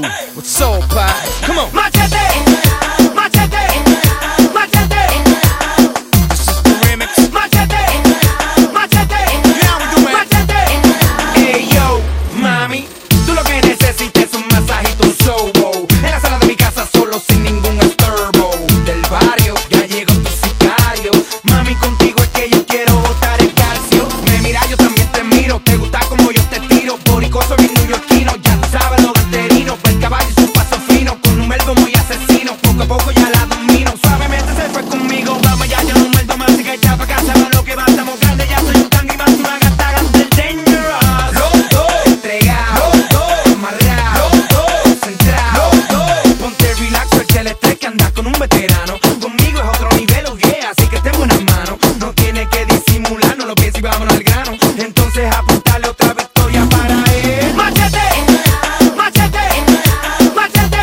with soul pie. Come on. Machete, machete, machete. This is the remix. Machete, machete. You know how we do, man. Machete. Hey yo, mami, tú lo que necesitas es un masajito, un sobo. En la sala de mi casa solo sin ningún estorbo. Del barrio ya llegó tu sicario. Mami, contigo es que yo quiero botar el calcio. Me mira, yo también te miro. Te gusta como yo te tiro. Boricoso bien neoyorquino. Ya tú sabes lo ganterino. Pues el caballo y su paso fino. Con un verbo muy asesino. Poco a poco ya la domino. Suavemente se fue conmigo. Vamos ya, yo no muerdo más. Así que echa pa' casa, va lo que va. Estamos grandes, ya soy un tangue más. Una gata del dangerous. Los dos entregados. Los dos amarrados. Los dos centrados. Los dos. Ponte relax, suelta el estrés que andas con un veterano. Conmigo es otro nivel, oh yeah. Así que esté en buenas manos. No tiene que disimular, no lo pienses y vámonos al grano. Entonces apuntarle otra victoria para él. Machete, machete, machete.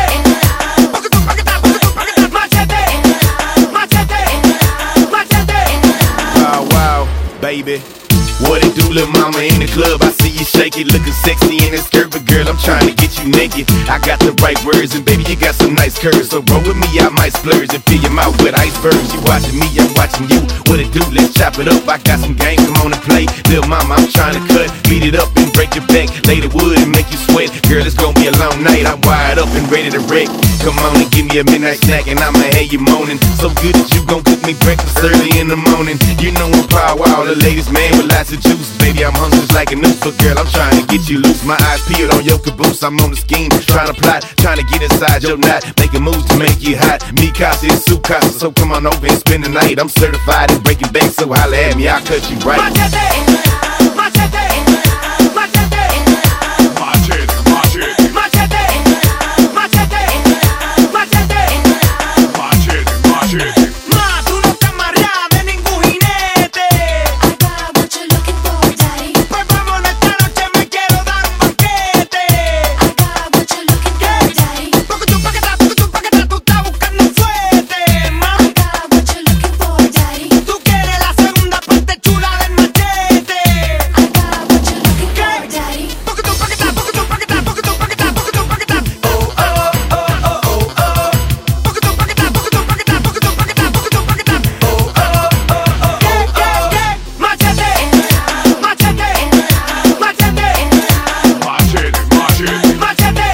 Machete, machete, machete. Wow, wow, baby. What it do, little mama in the club? I see you shake it, looking sexy in that skirt, but girl, I'm trying to get you naked. I got the right words, and baby, you got some nice curves. So roll with me, I might splurge and fill your mouth with icebergs. You watching me, I'm watching you. What it do? Let's chop it up. I got some game, come on and play. Little mama, I'm trying to cut, beat it up and break your back. Lay the wood and make you sweat. Girl, it's gonna be a long night. I'm wired up and ready to wreck. Come on and give me a midnight snack, and I'ma have you moaning. So good that you gon' cook me breakfast early in the morning. You know I'm power all the ladies, man, with lots of juice. Baby, I'm hungry just like a noose, but girl, I'm trying to get you loose. My eyes peeled on your caboose. I'm on the scheme, trying to plot, trying to get inside your knot, making moves to make you hot. Me casa is su casa, so come on over and spend the night. I'm certified in breaking banks, so holla at me, I'll cut you right. Machete, machete, machete. Machete, machete, Machete, machete, machete. machete, machete. Ma, tú no estás amarrada de ningún jinete. I got what you're looking for, daddy. Pues vámonos esta noche, me quiero dar un banquete. I got what you're looking for, daddy. Porque tú paquetá, tú estás buscando fuerte, ma. I got what you're looking for, daddy. Tú quieres la segunda parte chula del machete. I got what you're looking for, daddy. Porque tú paquetá, porque tú paquetá, porque tú paquetá, porque tú paquetá. Oh, oh, oh, oh, oh, oh. Porque tú paquetá, porque tú paquetá, porque tú paquetá, porque tú paquetá. Oh, oh, oh, oh, oh, oh. Machete, machete, machete. Machete, machete. Machete,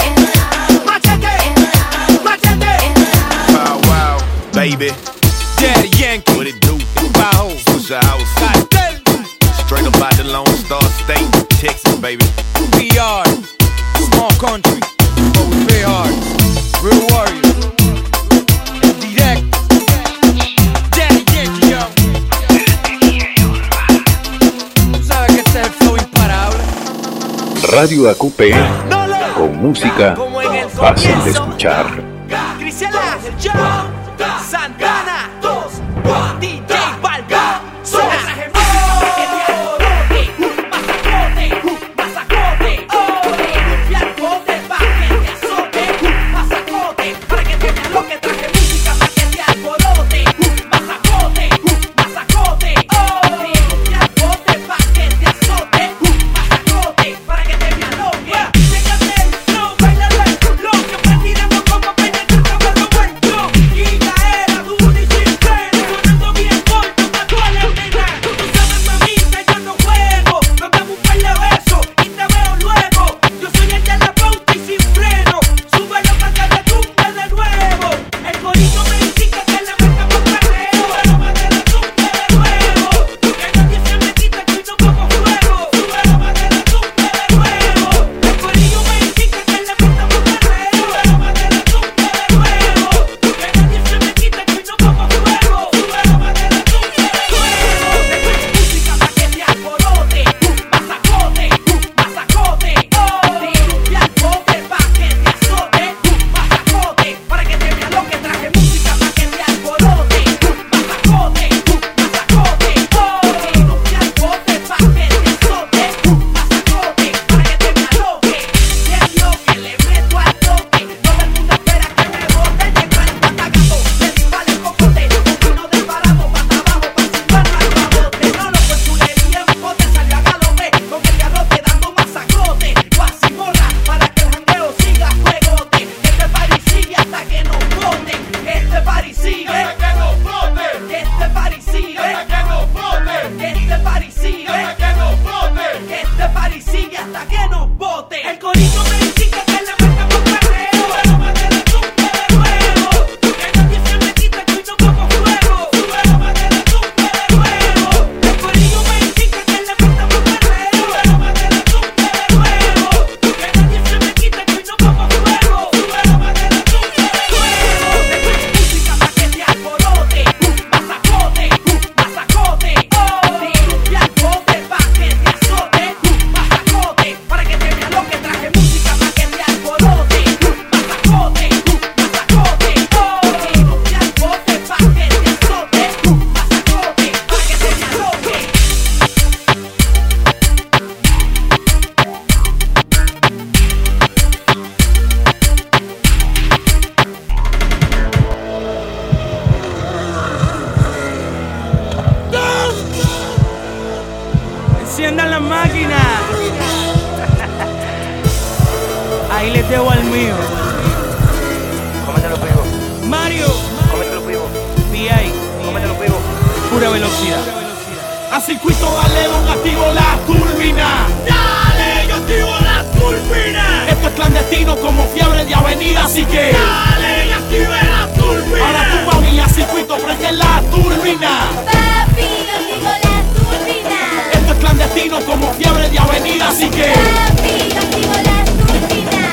machete, machete. Wow, wow, baby. Daddy Yankee. What it do? Bajo. Pusha House. Cartel. Straight up out the Lone Star State, Texas, baby. PR. Small country. But we play hard. Real warriors. En directo. Daddy Yankee, yo. Tú sabes que este es el flow imparable. Radio AQP, con música fácil de escuchar. Cristian Ángel, yo, Santana, DJ Balba, suena. Yeah. máquina. Ahí les debo al mío. Cómetelo vivo, Mario, cómetelo vivo, VI, cómetelo vivo. pura velocidad. A circuito dale, don, activo la turbina. Dale, yo activo la turbina. Esto es clandestino como fiebre de avenida, así que dale, y active la turbina. Ahora tú, mami, a circuito prende la turbina. Papi, yo activo la turbina. Esto es clandestino como fiebre de avenida, así que Papi, yo activo la turbina.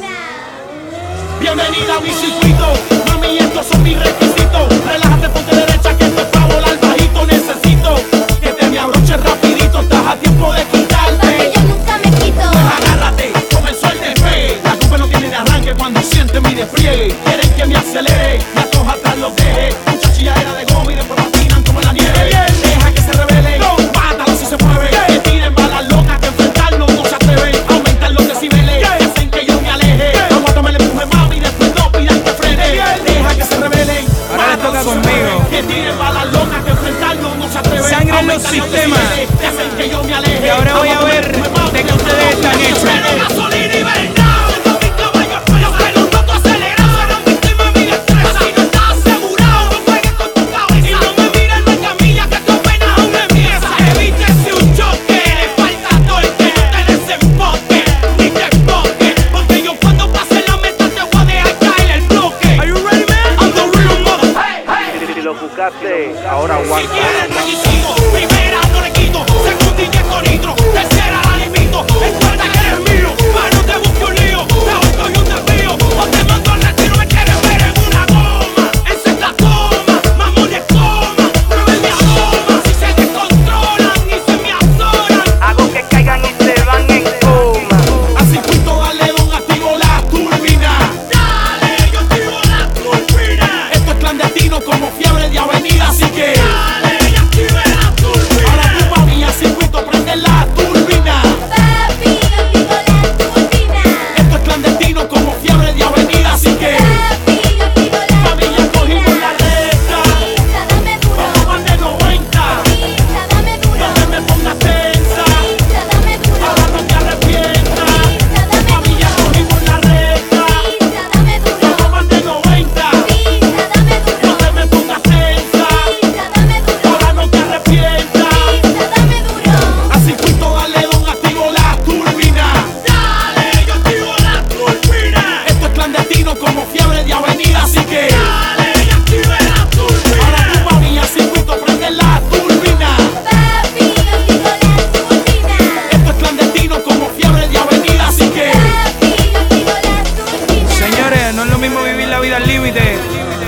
bienvenida a mi circuito. Mami, estos son mis requisitos. Relájate, ponte derecha, que esto es pa' volar bajito. Necesito que te me abroches rapidito. Estás a tiempo de Papi, quitarte. yo nunca me quito. Agárrate, comenzó el despegue. La culpa no tiene de arranque cuando siente mi despliegue. Quieren que me acelere, y a todos atrás los deje. Mucha chilladera de goma y después patinan como en la nieve. Deja que se revele, mátalo si se mueve. Que tiren balas locas, que enfrentarnos no se atreven. Aumentar los decibeles, que hacen que yo me aleje. Aguántame, le empuje, mami, después no pidan que frene. Deja que se revelen, Ahora les toca conmigo. que tiren balas locas, que enfrentarnos no se atreven. Sangre en los Aumentar sistemas. decibeles, que hacen que yo me aleje. Y ahora voy a ver de qué ustedes están hechos. Gasolina y verdad. Siento mis caballos feos, pero no tú acelerado. Serán víctimas de mi destreza. Si no estás asegurado, no juegues con tu cabeza. Y no me mires, no hay camilla, que tu apenas aún empieza. Evítese un choque, le falta torque. No te desemboque, ni te enfoques. Porque yo cuando pase la meta te voy a dejar caer el bloque. Are you ready, man? I'm the real mother. Hey, hey. Si lo buscaste, ahora Si aguanta. quieres requisito, primera no le quito, segunda inyecto nitro, tercera la limito, en cuarta que eres mío, más no te busque un lío, mejor coge un desvío, o te mando al retiro, me quieres ver en una goma, en sexta toma, mamones coma, prueben mi aroma, si se descontrolan y se me azoran, Hago que caigan y se van en coma. a circuito dale, don, activo la turbina, dale, yo activo la turbina, esto es clandestino como fiebre de avenida, así que dale, y active la turbina, ahora tú, mami, a circuito prende la turbina. Papi, yo activo la turbina. Esto es clandestino como fiebre de avenida, así que Papi, yo activo la mami, ya cogimos la recta. Pista, dame duro. Vamos más de 90. Pista, dame duro. No te me pongas tensa. Pista, dame duro. Ahora no te arrepientas. Pista, dame Mami, ya duro. cogimos la recta. Pista, dame duro. Vamos más de 90. Pista, dame duro. No te me pongas tensa. Pista, dame duro. Ahora no te arrepientas. Pista, dame duro. A circuito dale, don, activo la turbina. Dale, yo activo la turbina. Esto es clandestino como fiebre de avenida, así que dale, y active la turbina. Ahora tú, mami, a circuito prende la turbina. Papi, yo activo la turbina. Esto es clandestino como fiebre de avenida, así que Papi, yo activo la turbina. Señores, no es lo mismo vivir la vida al límite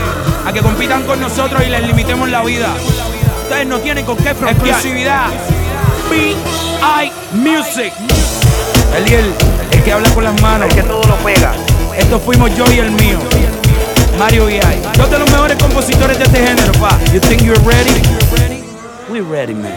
a que compitan con nosotros y les limitemos la vida. Ustedes no tienen con qué frontear. Exclusividad. B.I. Music. Eliel, el que habla con las manos. El que todo lo pega. Esto fuimos yo y el mío, Mario VI. Dos de los mejores compositores de este género, pa. You think you're ready? We're ready, man.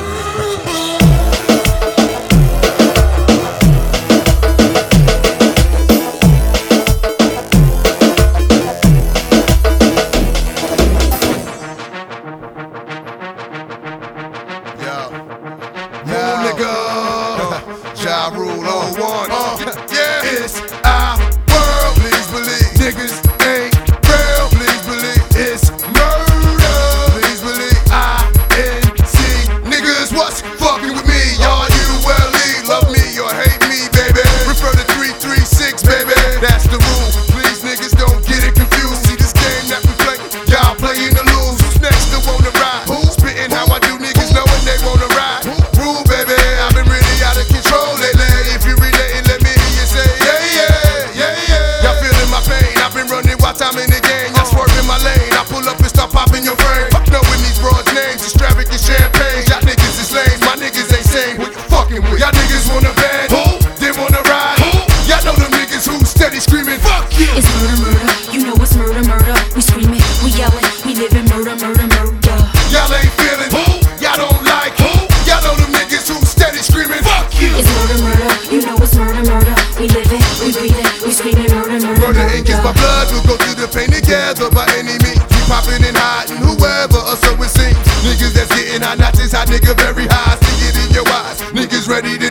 Move, nigga. Ja Rule on one. Yeah, it's our world. Please believe niggas ain't real. Please believe it's murder. Please believe INC. Niggas, what's fucking with me? Y'all ULE. Love me or hate me, baby. Refer to 336, baby. That's the rule. Please, niggas, don't get it confused. See this game that we play. Y'all playing to lose. Who's next to wanna ride? Who's spitting how I do, niggas knowing they wanna ride? Rule, baby. I've been really out of control lately. If you relating, let me hear you say, yeah, yeah, yeah, yeah. Y'all feeling my pain? I've been running while time in the game. Y'all swerving my lane. I pull up and start popping your frame. Fuck knowing these broads' names. Extravagant champagne. Y'all niggas is lame. My niggas ain't sane. Who you fucking with? Y'all niggas wanna bang? Who? They wanna ride? Who? Y'all know them niggas who steady screaming, fuck you. It's murder, murder. You know it's murder, murder. We screaming, we yelling, we living murder, murder, murder. Y'all ain't feeling who? Y'all don't like who? Y'all know them niggas who steady screaming, fuck you. It's murder, murder. You know it's murder, murder. We living, we breathing, we screaming murder, murder, Murder ain't kiss my murder. blood, we'll go through the pain together by any means. We popping and hiding whoever, or so it seems. Niggas that's getting high, not just high, nigga very high. See it in your eyes. Niggas ready to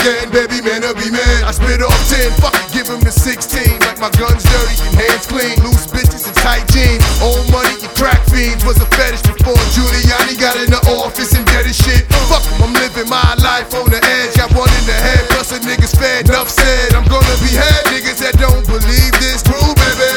again, baby man, I'll be man. I spit off 10, fuck it, give him the 16. Like my gun's dirty and hands clean. Loose bitches and tight jeans. Old money and crack fiends was a fetish before Giuliani got in the office and did his shit. Fuck him, I'm living my life on the edge. Got one in the head, plus a nigga's fed. Enough said, I'm gonna behead niggas that don't believe this. True, baby.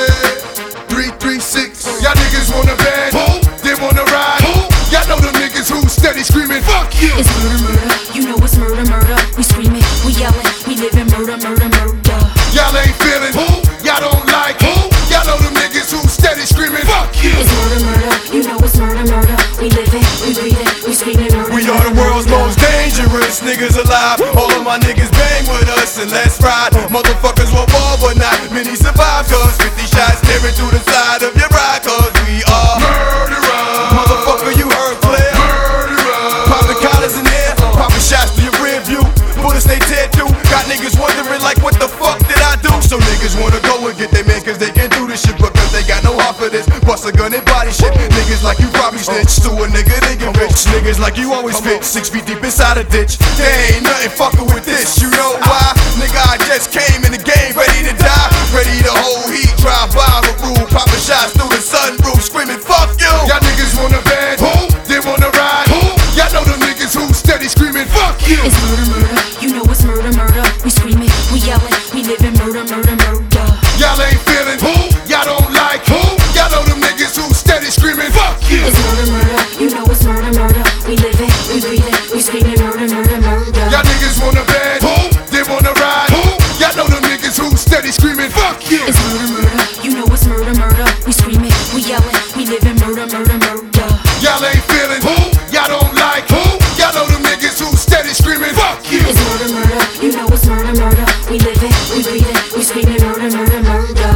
336. Y'all niggas wanna bang? Who? They wanna ride? Who? Y'all know them niggas who steady screaming, fuck you. It's murder, murder. You know it's murder, murder. We screaming, we yelling, we living murder, murder, murder. Y'all ain't feeling who? Y'all don't like who? Y'all know them niggas who steady screaming, fuck you. It's murder, murder. You know it's murder, murder. We living, we breathing, we screaming murder. We are the world's most dangerous niggas alive. All of my niggas bang with us and let's ride. Motherfuckers will fall but not many survive. Cause 50 shots tearing through the side of your ride. Cause we are murderers. Motherfucker, you heard clear. Murderers. Popping collars in there, popping shots through your rear view. Bullets they tear through. Got niggas wondering like what the fuck did I do? So niggas wanna go and get their man cause they can do this shit. Because they got no heart for this. Bust a gun and body shit. Niggas like you probably snitch to a nigga they get rich. Niggas like you always fit 6 feet deep inside a ditch. They ain't nothing fucking with this. You know why? Nigga, I just came in the game ready to die. Ready to hold heat, drive by the roof, popping shots through the sunroof, screaming fuck you. Y'all niggas wanna bang? Who? They wanna ride? Who? Y'all know them niggas who steady screaming, fuck you. It's murder, murder. You know it's murder, murder. We screaming, we yelling, we living murder, murder, murder. Y'all ain't feeling who? Y'all don't like who? Y'all know them niggas who steady screaming, fuck you. It's murder, murder. You know it's murder, murder. We living, we breathing, we screaming murder, murder, murder. Y'all niggas wanna bang? Who? They wanna ride? Who? Y'all know them niggas who steady screaming, fuck you. It's murder, murder. You know it's murder, murder. We screaming, we yelling, we living murder, murder, murder. Y'all ain't feeling who? Y'all don't like who? Y'all know them niggas who steady screaming, fuck you. It's murder, murder. You know it's murder, murder. We living, we breathing, we screaming murder, murder, murder.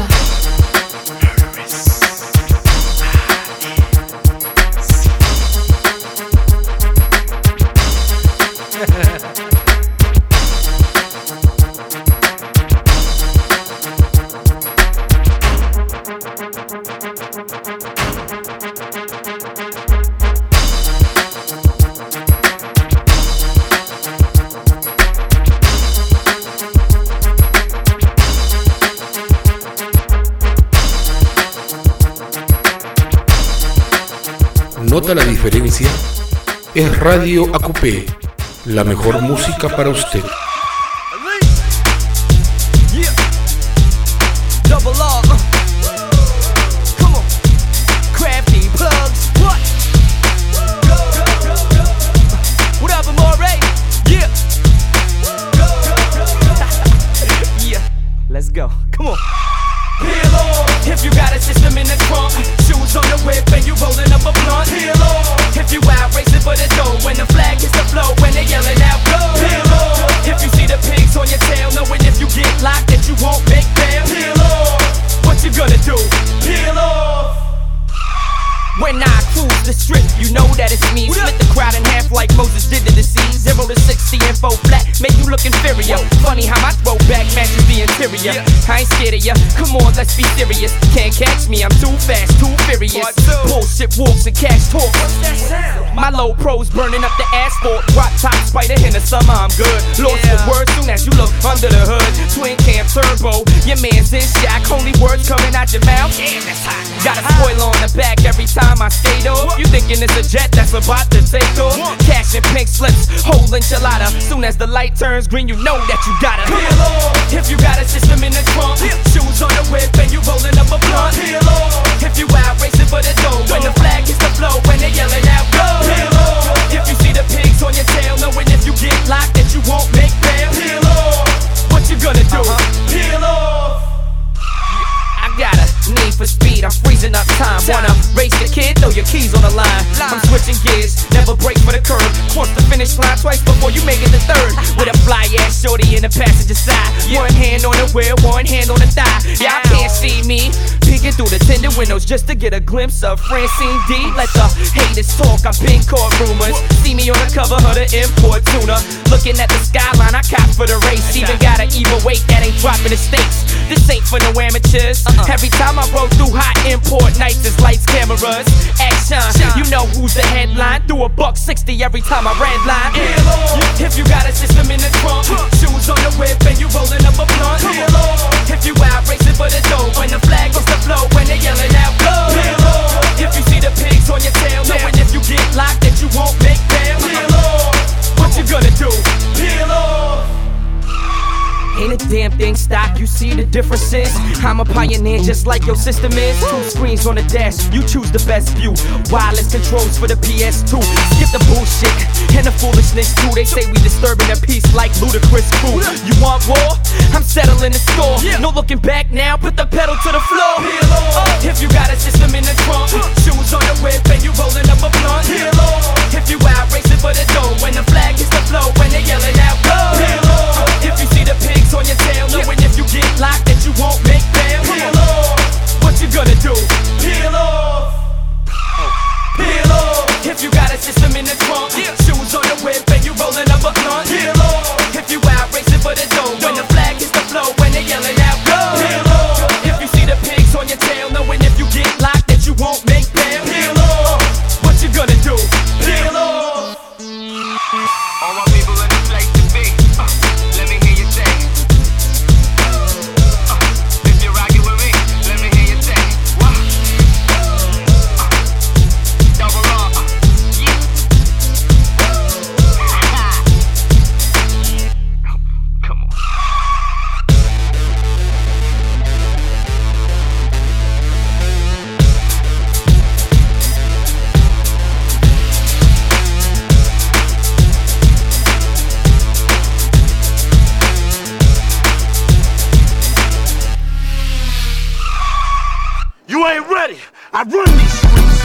¿Nota la diferencia? Es Radio AQP, la mejor música para usted. Double R. Come on. Crafty plugs. What? What up, Amore? Yeah. Yeah. Let's go. Come on. Peel off if you got a system in the trunk. Shoes on the whip and you rolling up a blunt. Peel off if you out racing for the dough. When the flag hits the floor, when they yelling out go. Peel off if you see the pigs on your tail, knowing if you get locked that you won't make bail. Peel off, what you gonna do? Peel off. When I cruise the strip, you know that it's me. Split the crowd in half like Moses did to the sea. 0 to 60 and 4 flat, make you look inferior. Funny how my throwback matches the interior. I ain't scared of ya, come on, let's be serious. Can't catch me, I'm too fast, too furious. Bullshit walks and cash talk. My low pros burning up the asphalt. Drop top spider in the summer, I'm good. Lost for words soon as you look under the hood. Twin cam turbo, your man's in shock. Only words coming out your mouth. Got a spoiler on the back every time I skate off. You thinking it's a jet that's about to take off. Cash and pink slips, whole enchilada. Soon as the light turns green, you know that you gotta peel off if you got a system in the trunk. Shoes on the whip and you rolling up a blunt. Peel off if you out racing for the dough. When the flag hits the floor, when they yelling out go. Peel off if you see the pigs on your tail, knowing if you get locked that you won't make bail. Peel off, what you gonna do? Peel off. I got a need for speed, I'm freezing up time. Wanna race the kid, throw your keys on the line. I'm switching gears, never break for the curve. Cross the finish line twice before you make it to third. With a fly ass shorty in the passenger side. One hand on the wheel, one hand on the thigh. Y'all can't see me peeking through the tinted windows just to get a glimpse of Francine D. Let the haters talk, I've been caught rumors. See me on the cover of the import tuna. Looking at the skyline, I cop for the race. Even got an evil weight that ain't dropping the stakes. This ain't for no amateurs. Every time I roll through high import nights, it's lights, cameras, action. You know who's the headline. Do $160 every time I redline. If you got a system in the trunk, shoes on the whip and you rolling up a blunt. If you out racing for the dough, when the flag hits the flow, when they yelling out go. If you see the pigs on your tail, knowing if you get locked that you won't make bail. What you gonna do? Peel off. Ain't a damn thing stock, you see the differences. I'm a pioneer just like your system is. 2 screens on the dash, you choose the best view. Wireless controls for the PS2. Skip the bullshit and the foolishness too. They say we disturbing the peace like Ludacris crew. You want war? I'm settling the score. No looking back now, put the pedal to the floor. If you got a system in the trunk, shoes on the whip and you rolling up a blunt. If you out racing for the dough, when the flag hits the flow, when they yelling out go. If you see the pigs on your tail, knowing if you get locked that you won't make bail. What you gonna do? Peel off. Peel off. If you got a system in the trunk, shoes on the whip and you rolling up a blunt. Peel off. If you out racing for the dough, when the flag hits the flow, when they yelling out go. Peel off. If you see the pigs on your tail, knowing if you get locked that you won't make bail. Peel off. What you gonna do? Peel off. All my people in the place to be. Let me hear you say. If you're rocking with me, let me hear you say. What? Double R. Yeah. Come on. You ain't ready. I run these streets.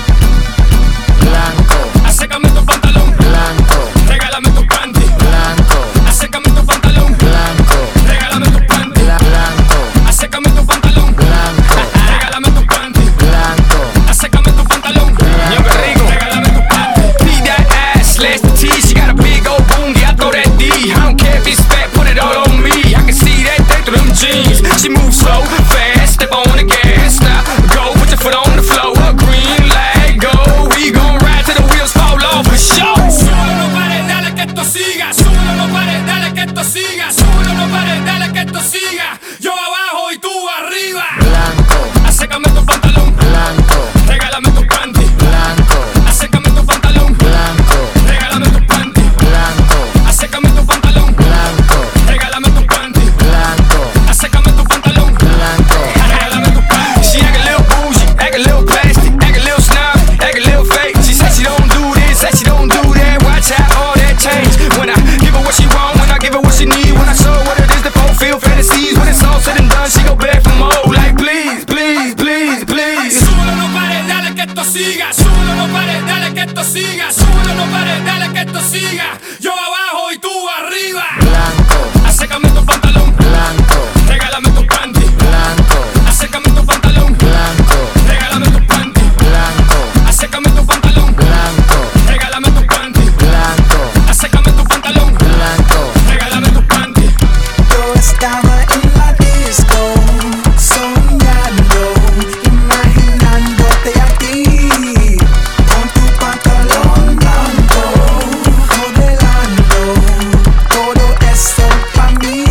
Blanco. Acércame tu pantalón. Blanco. Regálame tu panty. Blanco. Acércame tu pantalón. Blanco. Regálame tu panty. Blanco. Acércame tu pantalón. Blanco. Regálame tu panty. Blanco. Acércame tu pantalón. Ñongo rico. Regálame tu panty. Beat that ass, slash the T. She got a big old booty, I throw that D. I don't care if it's fat, put it all on me. I can see that thing through them jeans. She moves slow, fast, step on the gas, stop, go, put your foot on the floor. A green light, go, we gon' ride till the wheels fall off for sure. Súbelo, no pares, dale que esto siga. Súbelo, no pares, dale que esto siga. Súbelo, no pares, dale que esto siga. Yo abajo y tú arriba. Blanco. Acércame tu pantalón. Blanco. Regálame tu panty. Blanco. Acércame tu pantalón. Blanco. Regálame tu panty. Blanco. Acércame tu pantalón. Blanco. Regálame tu panty. Blanco. Acércame tu pantalón. Blanco. Regálame tu panty. She act a little bougie, act a little plastic, act a little snob, act a little fake. She said she don't do this, said she don't do that. Watch how all that change. When I give her what she want, when I give her what she need, when I show her what it is to fulfill fantasies. When it's all said and done, she go back for more. Like please, please, please, please. Súbelo, no pares, dale que esto siga. Súbelo, no pares, dale que esto siga. Súbelo, no pares, dale que esto siga. Yo abajo y tú arriba. Blanco. Acércame tu pantalón. Blanco. Regálame tu panty. Blanco. Acércame tu pantalón. Blanco. Regálame tu panty. Blanco. Acércame tu pantalón. Blanco. Regálame tu panty. Blanco. Acércame tu pantalón. Blanco. Regálame tu panty. Yo estaba en la disco, soñando, imaginándote a ti, con tu pantalón blanco, modelando todo eso pa' mí.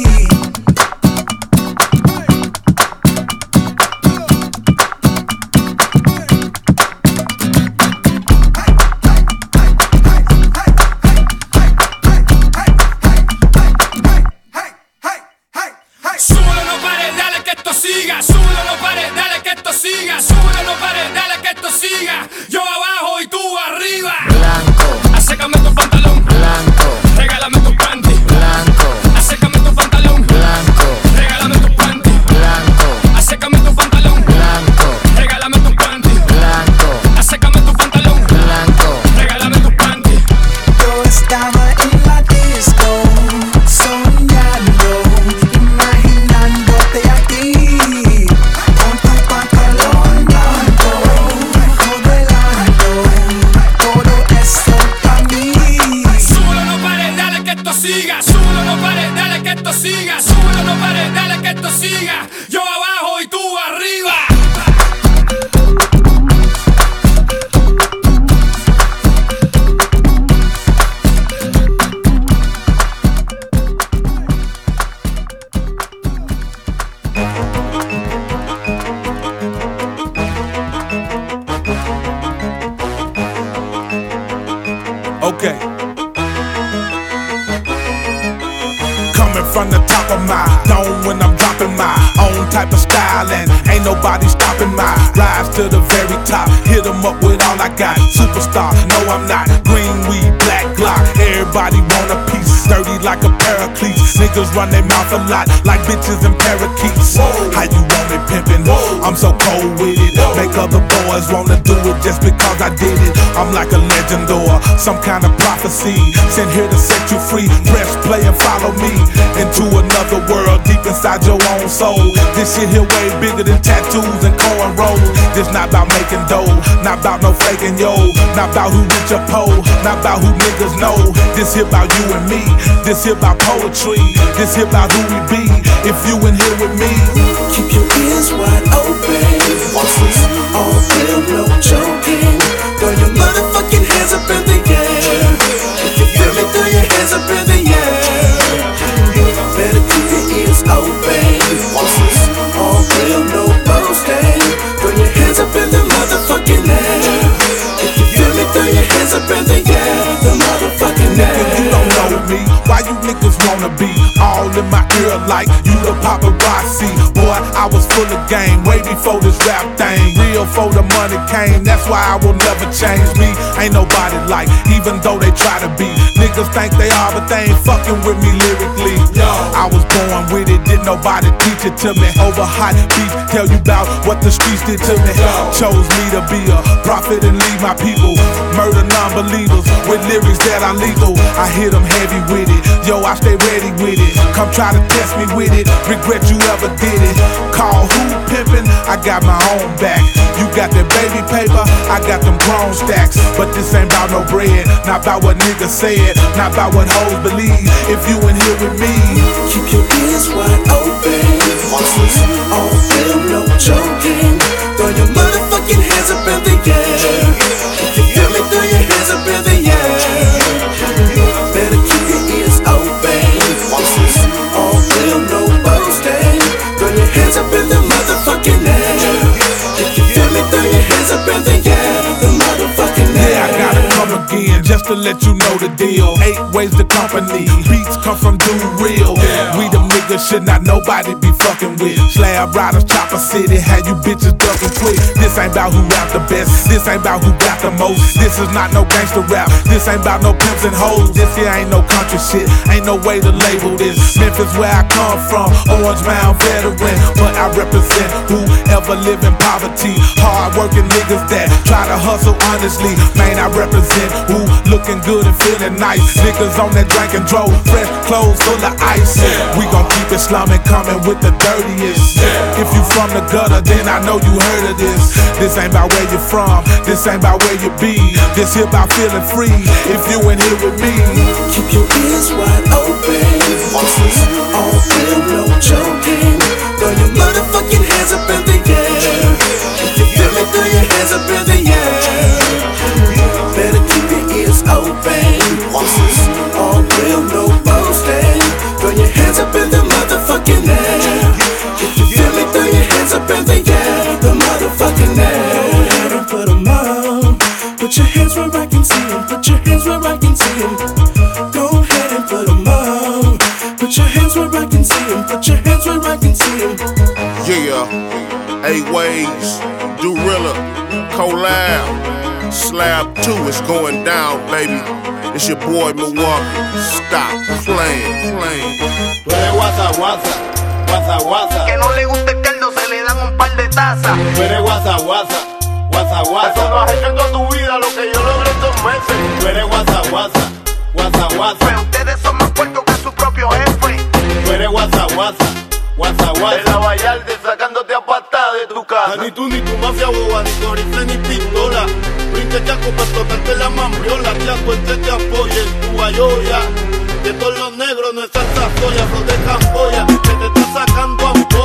Súbelo, no pares, dale que esto siga. Súbelo, no pares, dale que esto siga. Súbelo, no pares, dale que esto siga. Yo abajo y tú arriba. Blanco. Acércame tu pantalón. Blanco. Regálame tu panty. Blanco. Acércame tu pantalón. Blanco. Regálame tu panty. Blanco. Acércame tu pantalón. Blanco. Regálame tu panty. Blanco. Acércame tu pantalón. Blanco. Regálame tu panty. Yo estaba en la disco, soñando, imaginándote a ti, con tu pantalón blanco, modelando todo eso pa' mí. Súbelo, no pares, dale que esto siga. Súbelo, no pares, dale que esto siga. Súbelo, no pares, dale que esto siga, yo abajo y tú arriba. Okay. Coming from the top of my dome when I'm dropping my own type of style, and ain't nobody stopping my rise to the very top. Hit 'em up with all I got. Superstar, no I'm not. Green weed, black Glock. Everybody want a piece. Sturdy like a paraclete. Niggas run their mouth a lot like bitches and parakeets. How you want it pimpin'? I'm so cold with it. Make other boys wanna do it just because I did it. I'm like a legend or some kind of prophecy. Sent here to set you free. Press play and follow me into another world deep inside your own soul. This shit here way bigger than tattoos and cornrows. This not about making dough, not about no faking yo, not about who rich or poor, not about who niggas know. This here about you and me. This here about poetry. This here about who we be. If you in here with me, keep your ears wide open. This is all real, no joking. Throw your motherfucking hands up in the air. If you feel me, throw your hands up in the air. Better keep your ears open. This is all real, no boasting. Throw your hands up in the motherfucking air. If you feel me, throw your hands up in the air. The motherfucking air. Nigga, you don't know me. Why you niggas wanna be all in my ear like you the paparazzi? Boy, I was full of game way before this rap thing. Real for the money came, that's why I will never change me. Ain't nobody like, even though they try to be. Niggas think they are, but they ain't fucking with me lyrically. I was born with it, didn't nobody teach it to me. Over hot beats, tell you about what the streets did to me. Chose me to be a prophet and lead my people. Murder non-believers with lyrics that are lethal. I hit them heavy with it, yo, I stay ready with it. Come try to test me with it, regret you ever did it. Call who pimpin', I got my own back. You got that baby paper, I got them grown stacks. But this ain't about no bread, not about what niggas said, not about what hoes believe. If you in here with me, keep your ears wide open. This is all real, no joking. Throw your motherfucking hands up in the air. If you feel me, throw your hands up in the air. Better keep your ears open. This is all real, no boasting. Throw your hands up in the motherfucking air. If you feel me, throw your hands up in the air. The motherfucking air. Yeah, I gotta come again just to let you know the deal. 8 ways the company. Beats come from Dude Real. We them niggas should not nobody be fucking with. Slab riders, Chopper City, had you bitches ducking quick. This ain't about who rap the best. This ain't about who got the most. This is not no gangster rap. This ain't about no pimps and hoes. This here ain't no country shit. Ain't no way to label this. Memphis where I come from, Orange Mound veteran. But I represent whoever live in poverty. Hard working niggas that try to hustle honestly. Man, I represent who looking good and feeling nice. Niggas on that drink and drove, fresh clothes full of ice. We gon' keep it slumming, coming with the dirtiest. If you from the gutter, then I know you heard of this. This ain't about where you from, this ain't about where you be. This here about feeling free. If you in here with me, keep your ears wide open. This is all real, no joking. Throw your motherfucking hands up in the air. If you feel me, throw your hands up in the air. Better keep your ears open. This is all real, no boasting. Throw your hands up in the motherfucking air. If you feel me, throw your hands up in the air. The motherfucking air. Go ahead and put 'em on. Put your hands where I can see 'em. Put your hands where I can see 'em. Go ahead and put 'em on. Put your hands where I can see 'em. Put your hands where I can see 'em. Yeah, 8 ways, Dorilla, Collab, Slab 2 is going down, baby. It's your boy Milwaukee. Stop playing. Tú eres guasa, guasa, guasa, guasa. Que no le gusta el caldo, se le dan un par de tazas. Tú eres guasa, guasa, guasa, guasa. Eso no has hecho en toda tu vida lo que yo logré en 2 meses. Tú eres guasa, guasa, guasa, guasa. Pero ustedes son más puercos que su propio jefe. Tú eres guasa, guasa, guasa, guasa. En la Vallarde sacándote a patada de tu casa. Ni tú ni tu mafia boba, ni tu rifle ni pistola. Brinque chaco para tocarte la mambriola. Chaco el que te apoye en tu ayoya. Que todos los negros no están salsa soya, no de campoya. Que te está sacando a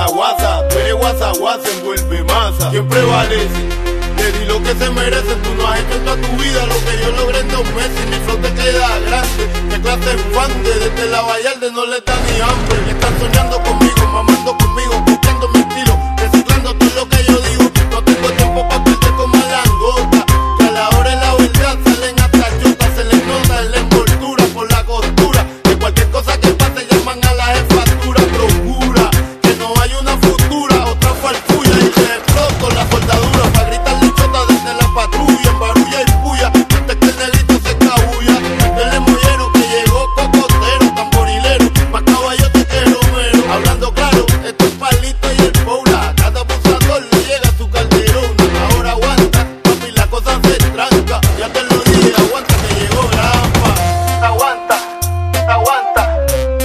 guasa, guasa, tú eres guasa, guasa, envuelve masa. ¿Quién prevalece? Le di lo que se merece, tú no has hecho en toda tu vida lo que yo logré en 2 meses. Mi flow te queda grande, qué clase infante. Desde la Vallarde no le da ni hambre. Están soñando conmigo, mamando conmigo, copiando mi estilo, reciclando todo lo que yo digo. No tengo tiempo para perder como langota, que a la hora de la verdad salen hasta chotas. Se les nota en la envoltura por la costura, que cualquier cosa que pase llaman a la jefatura. Procura que no haya una futura, otra farfulla y le exploto la soldadura para gritarle chota desde la patrulla, en barulla y puya, antes que el negrito se escabulla. El emollero que llegó cocotero, tamborilero, más caballote que romero. Hablando claro, esto es palito y el poula, cada abusador le llega a su calderón. Ahora aguanta, papi, la cosa se tranca, ya te lo dije, aguanta que llegó Grampa. Aguanta, aguanta,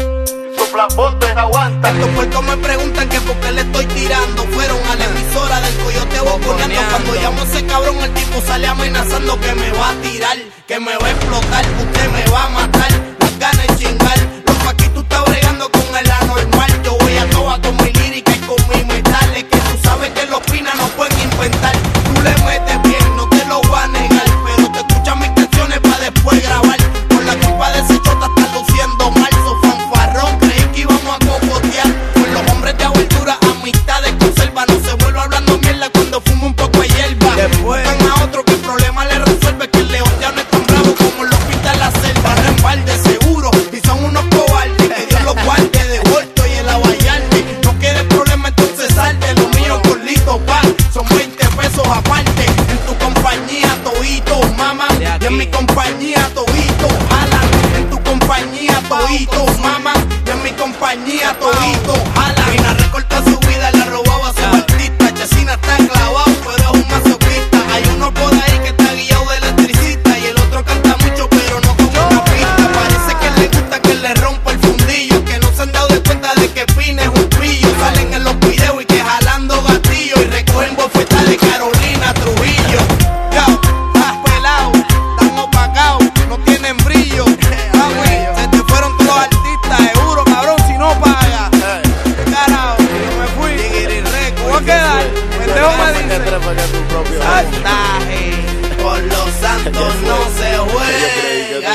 soplapote, aguanta. Estos puercos me preguntan que por qué le estoy tirando. Fueron a la emisora del Coyote boconeando. Cuando llamo a ese cabrón, el tipo sale amenazando que me va a tirar, que me va a explotar, usted me va a matar. Las ganas de chingar, los paquitos está bregando con el anormal. Yo voy a toa con mi lírica y con mi metal. Es que tú sabes que los pinas no pueden inventar. Tú le metes bien, no te lo voy a negar, pero te escuchan mis canciones para después grabar. Por la culpa de ese chota está luciendo mal. So fanfarrón, creí que íbamos a cocotear. Con los hombres de abertura, amistades conserva. No se vuelve hablando mierda cuando fumo un poco de hierba. Después buscan a otro que el problema le resuelve, que el león ya no es tan bravo como lo pinta en la selva. Rembal de seguro y son unos cobardes, que Dios los guarde de vuelto y en la Vallarde. No quieres problema, entonces salte. Lo mío con Lito pa, son 20 pesos aparte. En tu compañía todito mama, y en mi compañía todito jalan. En tu compañía todito mama, y en mi compañía todito jalan. Mina recorta su vida, le robaba a su artista. Chesina está clavado, pero es un masoquista. Hay uno por ahí que está guiado de electricista, y el otro canta mucho pero no como una pista. Parece que le gusta que le rompa el fundillo, que no se han dado de cuenta de que Pina es un pillo. Salen en los videos y que jalando gatillo, y recogen bofetas de Carolina Trujillo. Yo, estás pelado, están opacados, no tienen brillo. Se te fueron todos los artistas, seguro cabrón si no pagas. Carajo, yo me fui. Voy a quedar, pendejo me dice. Saltaje, con los santos no se juega.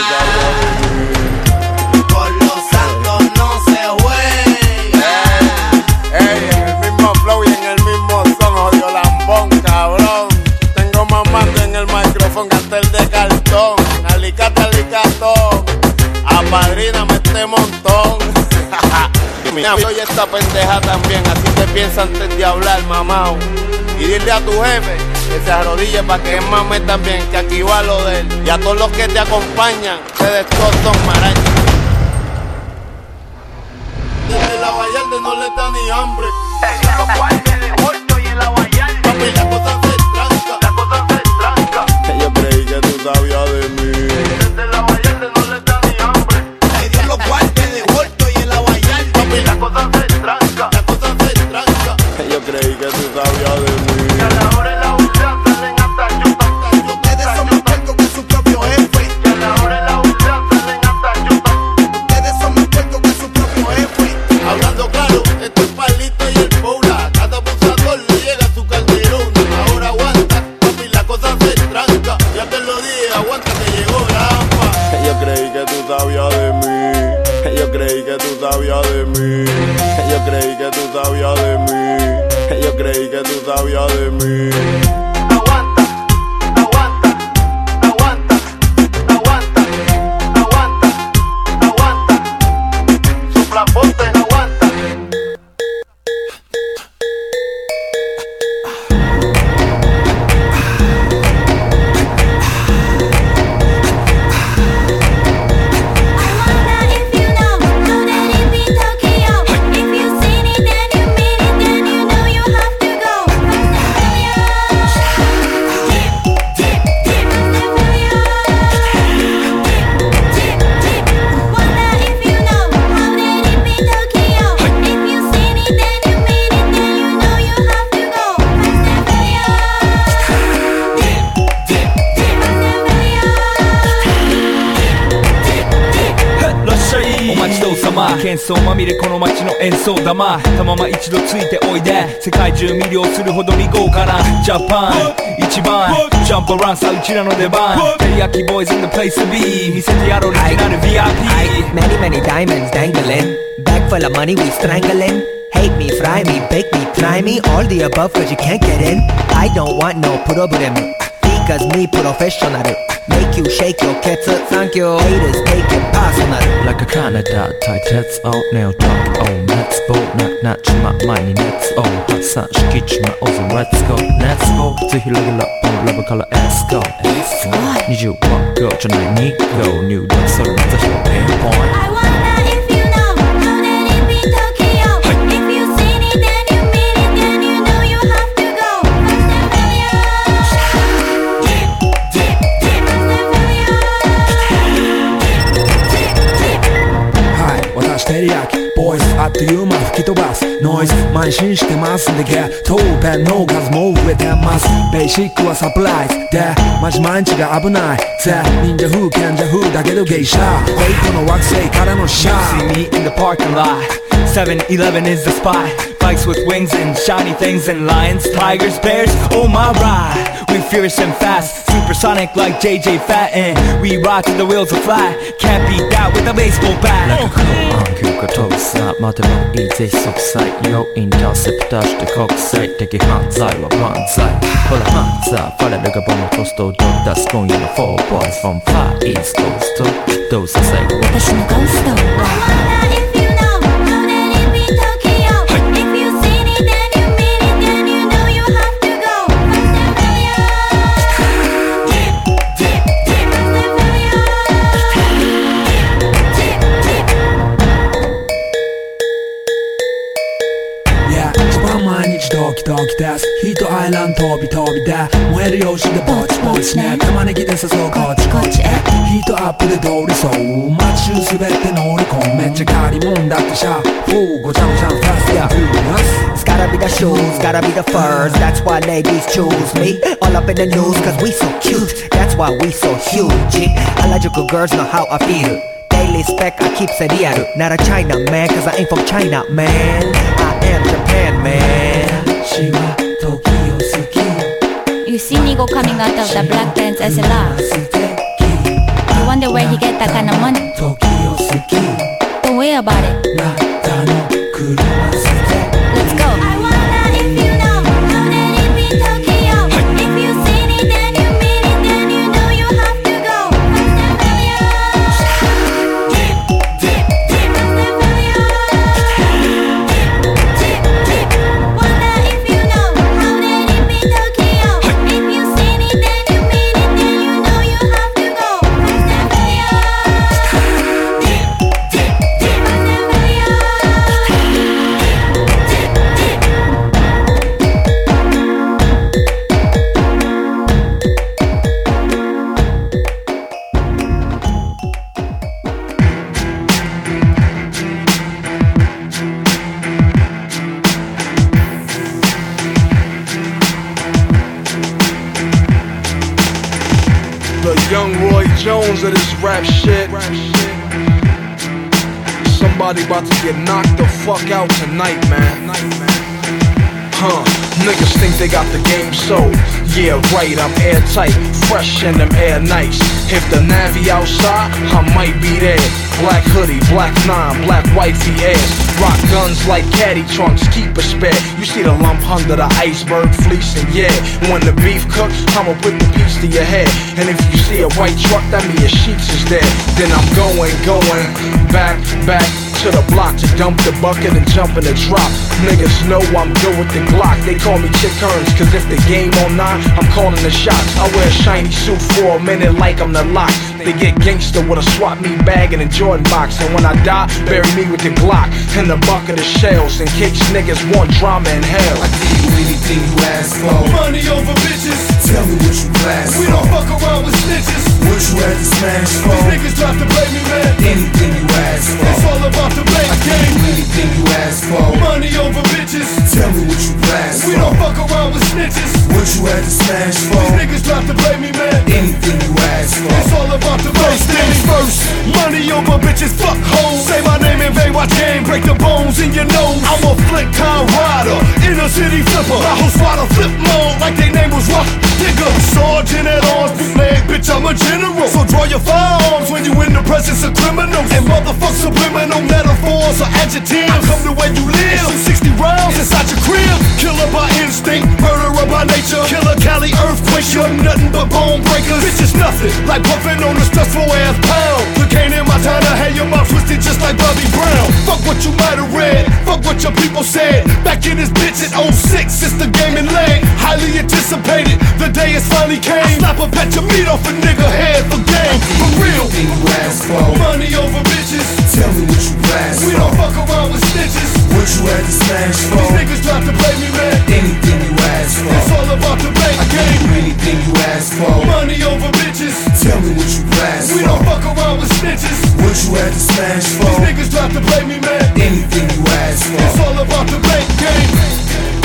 Con los santos no se juega. Ey, en el mismo flow y en el mismo son, jodido lambón, cabrón. Tengo mamando en el micrófono, cartel de cartón. Alicate, alicatón, apadríname este montón. Soy esta pendeja también, así te piensa antes de hablar, mamao. Y dile a tu jefe que se arrodille para que él mame también, que aquí va lo de él. Y a todos los que te acompañan, ustedes todos son marañas. Desde la Vallarde no le da ni hambre. En los guardias de Horto y en la Vallarde. Papi, la cosa se tranca, la cosa se tranca. Yo creí que tú sabías de mí. Desde la Vallarde no le da ni hambre. Le dio los guardias de Horto y en la Vallarde. Papi, La cosa se tranca, la cosa se tranca. Yo creí que tú sabías de mí. que a la hora de la verdad salen hasta chotas. Ustedes son más puercos que su propio jefe. Que a la hora de la verdad salen hasta chotas. Ustedes son más puercos que su propio jefe. Hablando claro, esto es palito y el poula. Cada abusador le llega a su calderón. Ahora aguanta, papi, la cosa se tranca. Ya te lo dije, aguanta que llegó Grampa. Yo creí que tú sabías de mí. Yo creí que tú sabías de mí. Yo creí que tú sabías de mí. Yo creí que tú sabías de mí. Aguanta, aguanta, aguanta, aguanta, aguanta, aguanta. Soplapote, aguanta. If you know that it be Tokyo. If you seen it, then you mean it, then you know you have to go. 演奏玉たまま一度ついておいで世界中魅了するほどに豪華なジャパン一番ジャンプランさうちらの出番テリヤキボーイズ in the place to be 見せてやろうオリジナル VIP Many many diamonds dangling Bag full of money we strangling Hate me, fry me, bake me, try me All the above cause you can't get in I don't want no problem Because me professional Make you shake your cats up, thank you Haters take it personal Like a Canada 対鉄をネオトークを熱望なっちま前に熱を発散しきちまおうぜ Let's go Let's go ぜひレギュラーポンラブから Let's go 20万個じゃない2個入力する私のピンポイント I wonder if you know how that it be Tokyo If you seen it then you mean it then you know you have to go 私テリヤキボイスあっという間吹き飛ばすノイズ慢心してますんでゲットペンの数も増えてますベーシックはサプライズでマジ毎日が危ないぜ忍者風賢者風だけど芸者フェイクの惑星からのシャー You see me in the parking lot 7-Eleven is the spot Bikes with wings and shiny things and lions, tigers, bears, oh my ride We fierce and fast, supersonic like JJ Fatten We ride till the wheels are flat Can't beat that with a baseball bat Like a cool 暗球が飛ぶさ待てばいいぜ即歳よインターセプターして国際的犯罪は万歳ほらハンザーファレルがボムトストをドッ出す今夜の4 boys from far east coast どうさせ私のゴースト I wonder if you know how that it be Tokyo If you seen it then you mean it then you know you have to go Yeah 一番毎日ドキドキですヒートアイランド飛び飛びで燃える用紙でぼちぼちね玉ねぎで誘うこっちこっちへヒートアップで通りそう街中すべて乗り込むめっちゃ借りもんだってシャーごちゃごちゃのファスや It's gotta be the shoes, gotta be the furs That's why ladies choose me All up in the news cause we so cute That's why we so huge Harajuku girls know how I feel Daily spec I keep it real Not a China man cause I ain't from China man I am Japan man She wa Tokyo suki You see Nigo coming out of the black pants as a laugh You wonder where he get that kind of money Tokyo suki Don't worry about it Let's go I wonder if you know how that it be Tokyo If you seen it then you mean it then you know you have to go Wonder if you know how that it be Tokyo If you seen it then you mean it then you know you have to go The young Roy Jones of this rap shit. Somebody about to get knocked the fuck out tonight, man. Niggas think they got the game sold. Yeah, right, I'm airtight, fresh in them air nights. If the Navy outside, I might be there. Black hoodie, black 9, black wifey ass. Rock guns like caddy trunks, keep a spare. You see the lump under the iceberg fleecing, yeah. When the beef cooks, I'ma put the piece to your head. And if you see a white truck, that mean your sheets is there. Then I'm going, back to the block to dump the bucket and jump in the drop. Niggas know I'm good with the Glock. They call me Chick Hearns, cause if the game on 9, I'm calling the shots. I wear a shiny suit for a minute like I'm the lock. They get gangster with a swap meet bag and a Jordan box. And when I die, bury me with the Glock and the bucket of shells in case niggas want drama in hell. I give you anything you ask for. Money over bitches. Tell me what you blast We for. don't fuck around with snitches. What you had to smash for. These niggas try to play me man. Anything you ask for. It's all about the bank game. Anything you ask for. Money over bitches. Tell me what you ask for. We don't fuck around with snitches. What you had to smash for. These niggas try to play me, man. Anything you ask for. It's all about the first things first. Money over bitches, fuck hoes. Say my name and watch game, break the bones in your nose. I'm a flick time rider, inner city flipper. My whole squad flip mode like they name was Rough Digger. Sergeant at arms, bootleg, bitch, I'm a general. So draw your firearms when you in the presence of criminals. And motherfuck subliminal metaphors or adjectives. I come to where you live, shoot 60 rounds inside your crib. Killer by instinct, murderer by nature. Killer Cali earthquake, you're nothing but bone breakers. Bitch is nothing, like puffing on a stressful ass pound. Cocaine in my time to have your mouth twisted just like Bobby Brown. Fuck what you might have read, fuck what your people said. Back in this bitch in 06, it's the game in leg. Highly anticipated, the day it finally came. I slap a patch of meat off a nigga head for game. For real, anything you ask for. Money over bitches. Tell me what you ask for. We don't fuck around with snitches. What you had to smash for. These niggas try to play me, man. Anything you ask for. It's all about the bank game. Anything you ask for. Money over bitches. Tell me what you ask for. We don't fuck around with snitches. What you had to smash for. These niggas try to play me, man. Anything you ask for. It's all about the bank game.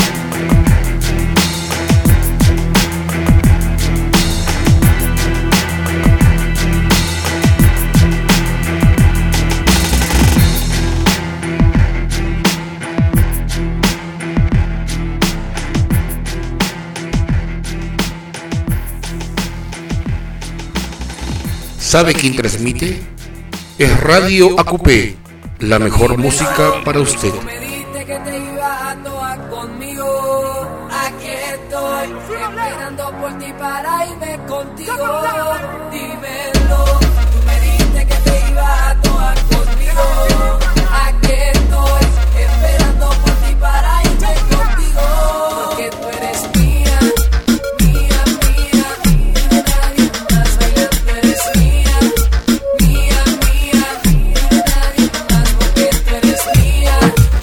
¿Sabe quién transmite? Es Radio AQP, la mejor música para usted. Que te ibas a toar conmigo. Aquí estoy esperando por ti para irme contigo. Dímelo, tú me dijiste que te ibas a toar conmigo. Aquí estoy esperando por ti para irme contigo. Porque tú eres mía, mía, mía, y de nadie más bailando eres mía, mía, mía, y de nadie más porque tú eres mía.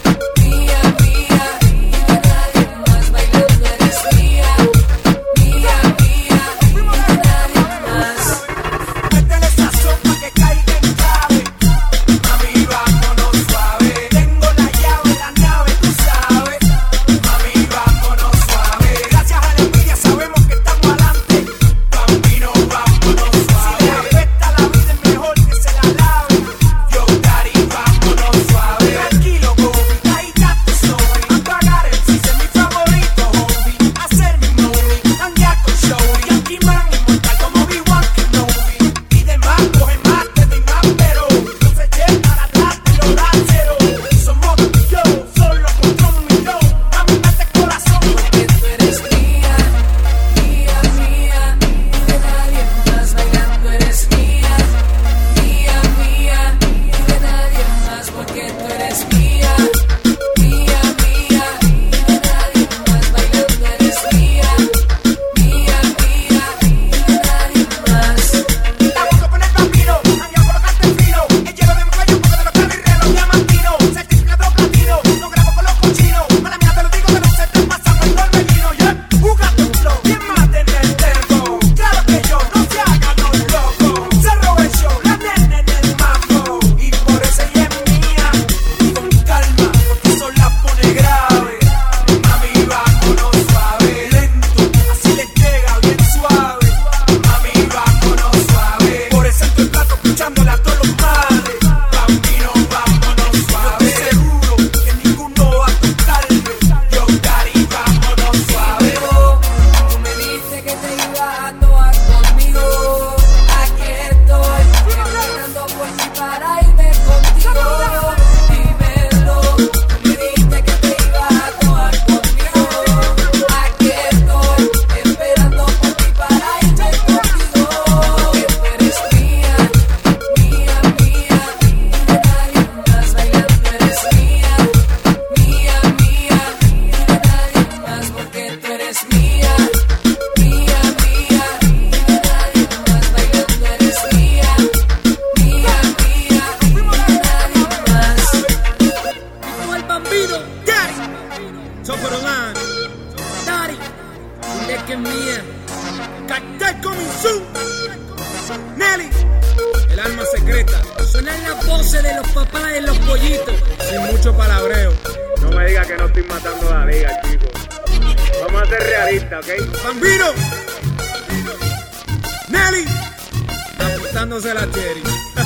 Métele sazón pa' que caiga en clave. Mami, vámonos suave. Tengo la llave, la nave, tú sabes. Mami, vámonos suave. Gracias a la envidia sabemos que estamos adelante. Bambino, vámonos suave. Si le afecta la vida es mejor que se la lave. Yo, daddy, vámonos suave. Tranquilo, Bobby, I got the story. Apagar el si es mi favorito, homie. Hacer mi movie, hanguear con Shorty. Yankee Man, inmortal como Obi-Wan Kenobi. Y demás, coge más, te doy más, pero no se eche para atrás, te lo da cero. Somos tú y yo, solo contra un millón. Mami, mete corazón, porque tú eres mía, mía, mía. Y de nadie más bailando eres mía, mía, mía. Y de nadie más, porque tú eres mía, mía, mía. Y de nadie más bailando eres mía, mía, mía. Y de nadie más. Estamos con el bambino, hangueo con los cartefinos. El hielo de Mayo porque de los carros y reloj diamantino. Certificado platino, no grabo con los cochinos. Mala mía, te lo digo que no se te pasa por el menino. Yeah, jugando un flow, bien más en el tempo. Claro que yo, no se hagan los locos. Se robó el show, la tiene en el mambo. Y por eso ella es mía. Con calma, porque eso la pone grave. Mami, vámonos suave, lento, así le llega bien suave. Mami, vámonos suave. Por eso estoy plato escuchándola a todos los males. Bambino, vámonos suave. Yo estoy seguro que ninguno va a tocarme. Yo, daddy, vámonos suave. Tú me dijiste que te ibas a toar conmigo. Aquí estoy esperando por ti para irme contigo. Dímelo, tú me dijiste que te ibas a toar conmigo. Aquí estoy esperando por ti para irme contigo. Que tú eres mía, mía, mía. Y de nadie más bailando eres mía, mía, mía. Y de nadie más porque tú eres mía, mía, mía. Y de nadie más bailando eres mía, mía, mía. Y de nadie más. Con el bambino, Daddy. Top of the line. Daddy. Una que es mía. Cartel coming soon. Nelly. el alma secreta. Suenan las voces de los papás de los pollitos. Sin mucho palabreo. No me digas que no estoy matando la liga, chicos. Vamos a ser realistas, ¿ok? ¡Bambino! ¡Nelly! Apuntándose la cherry.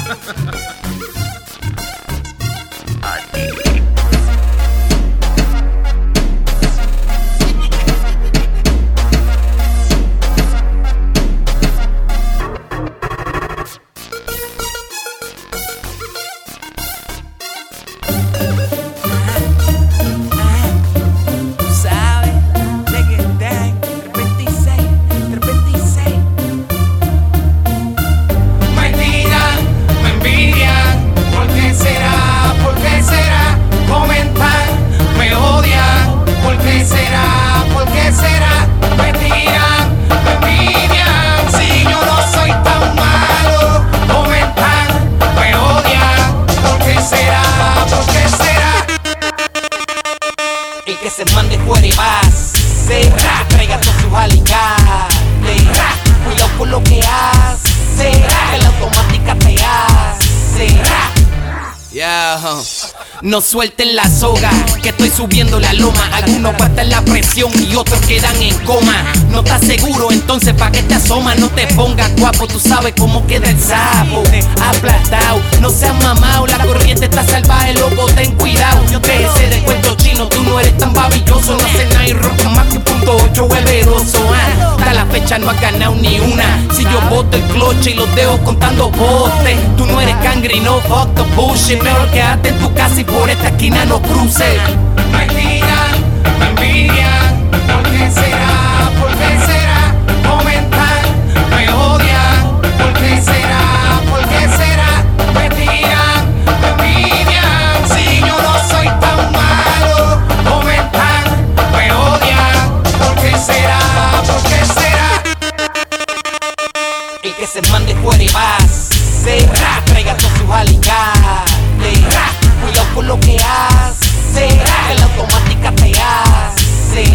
No suelten la soga, que estoy subiendo la loma. Algunos aguantan la presión y otros quedan en coma. No estás seguro, entonces ¿pa' qué te asomas? No te pongas guapo, tú sabes cómo queda el sapo. Aplastado, no seas mamao, la corriente está salvaje, loco, ten cuidado. Déjese de cuento chino, tú no eres tan babilloso. No haces nada y roca más que .8 hueveroso. Hasta la fecha no has ganado ni una. Si yo boto el cloche y los dejo contando postes. Tú no eres cangre, no fuck the bullshit. Mejor quédate en tu casa y por esta esquina no cruces. Me tiran, me envidian. ¿Por qué será? ¿Por qué será? Comentan, me odian. ¿Por qué será? ¿Por qué será? Me tiran, me envidian. Si yo no soy tan malo. Comentan, me odian. ¿Por qué será? ¿Por qué será? El que se mande fuera y pase. Traiga todos sus alicates. Cuidado con lo que hace, que la automática te hace.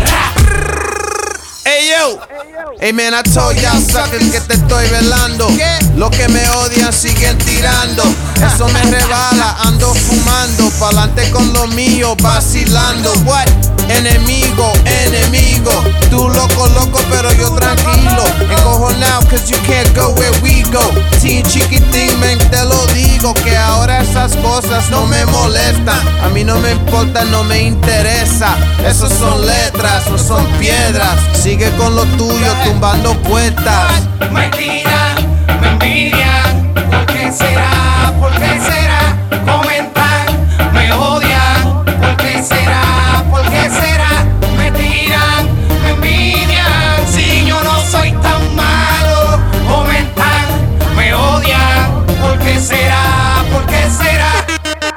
Hey yo, hey man, I told y'all suckers que te estoy velando. Los que me odian siguen tirando. Eso me rebala, ando fumando. Pa'lante con lo mío, vacilando. What? Enemigo, enemigo. Tú loco, loco, pero yo tranquilo. Encojonado, cause you can't go where we go. Teen chiquitín, man, te lo digo. Que ahora esas cosas no me molestan. A mí no me importa, no me interesa. Esos son letras, no son piedras. Sigue con lo tuyo, tumbando puertas. Me tiran, me envidian. ¿Por qué será? ¿Por qué será? Comentan, me odian. ¿Por qué será? ¿Por qué será? Me tiran, me envidian. Si yo no soy tan malo. Comentan, me odian. ¿Por qué será? ¿Por qué será?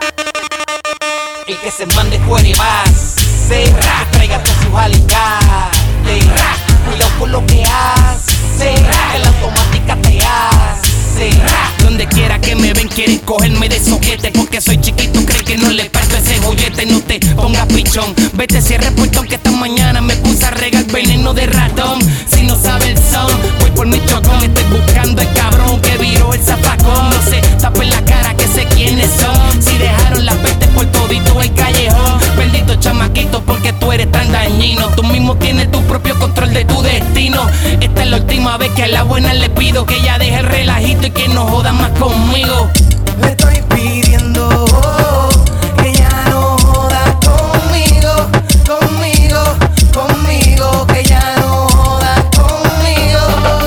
El que se mande fuera y pase. Traiga todos sus alicates. Cuidado con lo que hace, que la automática te hace. Donde quiera que me ven quieren cogerme de soquete. Porque soy chiquito, creen que no le parto ese joyete. No te pongas pichón, vete cierre el portón. Que esta mañana me puse a regar veneno de ratón. Si no sabe el son, voy por mi chocón. Estoy buscando el cabrón que viró el zafacón. No se tapen la cara que sé quiénes son. Si dejaron la peste por todito el callejón. Bendito chamaquito porque tú eres tan dañino. Tú mismo tienes tu propio control de tu destino. Esta es la última vez que a la buena le pido que ella deje el relajito y que no joda más conmigo. Le estoy pidiendo que ya no joda conmigo, conmigo, conmigo, que ya no joda conmigo.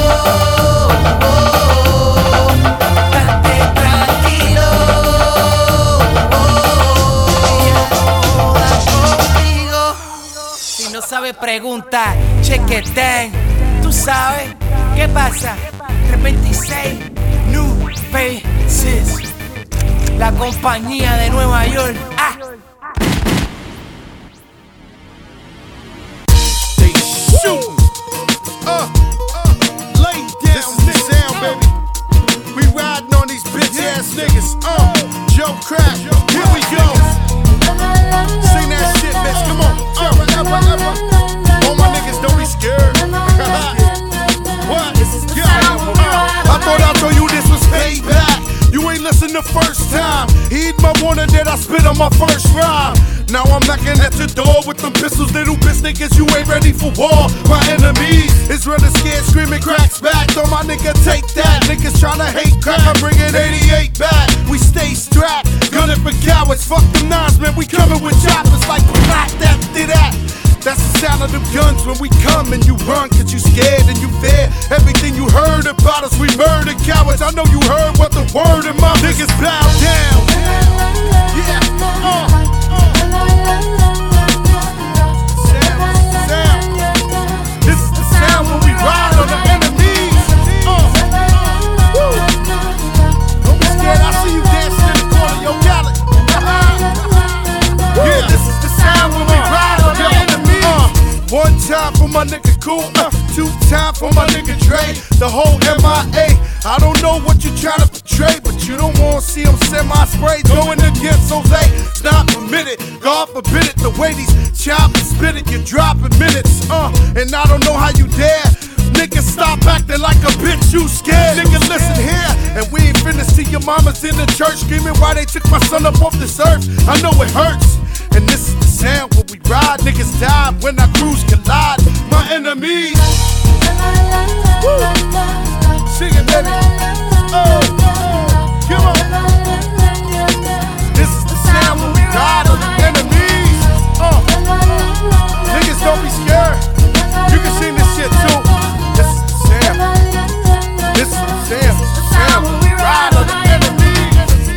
Date tranquilo, que ya no joda conmigo. Si no sabes pregunta, chequeten. Tú sabes qué pasa. 326 New Faces. La compañía de Nueva York. Ah. They shoot. Lay down, this sound, baby. We riding on these bitch ass niggas. Joe Crack, here we go. Sing that shit, bitch. Come on. All my niggas don't be scared. What? Yeah. I thought I told you this was payback. spit on my first rhyme. Now I'm knocking at your door with them pistols, little bitch niggas, you ain't ready for war. My enemies is running scared, screaming cracks back. Throw my nigga, take that. Niggas tryna hate crack, I'm bringing 88 back. We stay strapped, gunning for cowards. Fuck them nines, man, we coming with choppers like black that, did that. That's the sound of them guns when we come and you run, cause you scared and you fear. Everything you heard about us, we murder cowards. I know you heard what the word of my niggas bow down. Yeah, This is the sound when we ride on the enemies. Woo. Don't be scared, I see you dancing in the corner, yo, got it. Yeah, this is the sound when we ride on the enemies. One time for my nigga Cool, 2 times for my nigga Dre. The whole MIA, I don't know what you tryna portray, but you don't wanna see them semi-spray going against Jose. It's not permitted, God forbid it. The way these choppers spit it, you're dropping minutes, and I don't know how you dare. Nigga, stop acting like a bitch, you scared. Nigga, listen here, and we ain't finished till your mama's in the church screaming why they took my son up off this earth. I know it hurts, and this is the sound when we ride. Niggas die when our crews collide. My enemies. Woo. Sing it, baby. Oh, come on. This is the sound when we ride on the enemies. Niggas, don't be scared. You can sing this shit too. This is the sound. This is the sound. The sound when we ride on the enemies.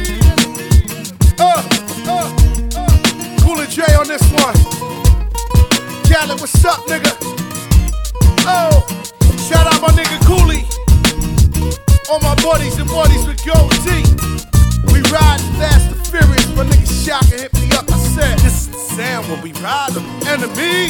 Cool and J on this one. Khaled, what's up, nigga? Oh, shout out my nigga Cooley. All my buddies and buddies with Gold T. We ride fast and furious. My nigga Shaka hit me up. I said, this is the sound when we ride them enemies.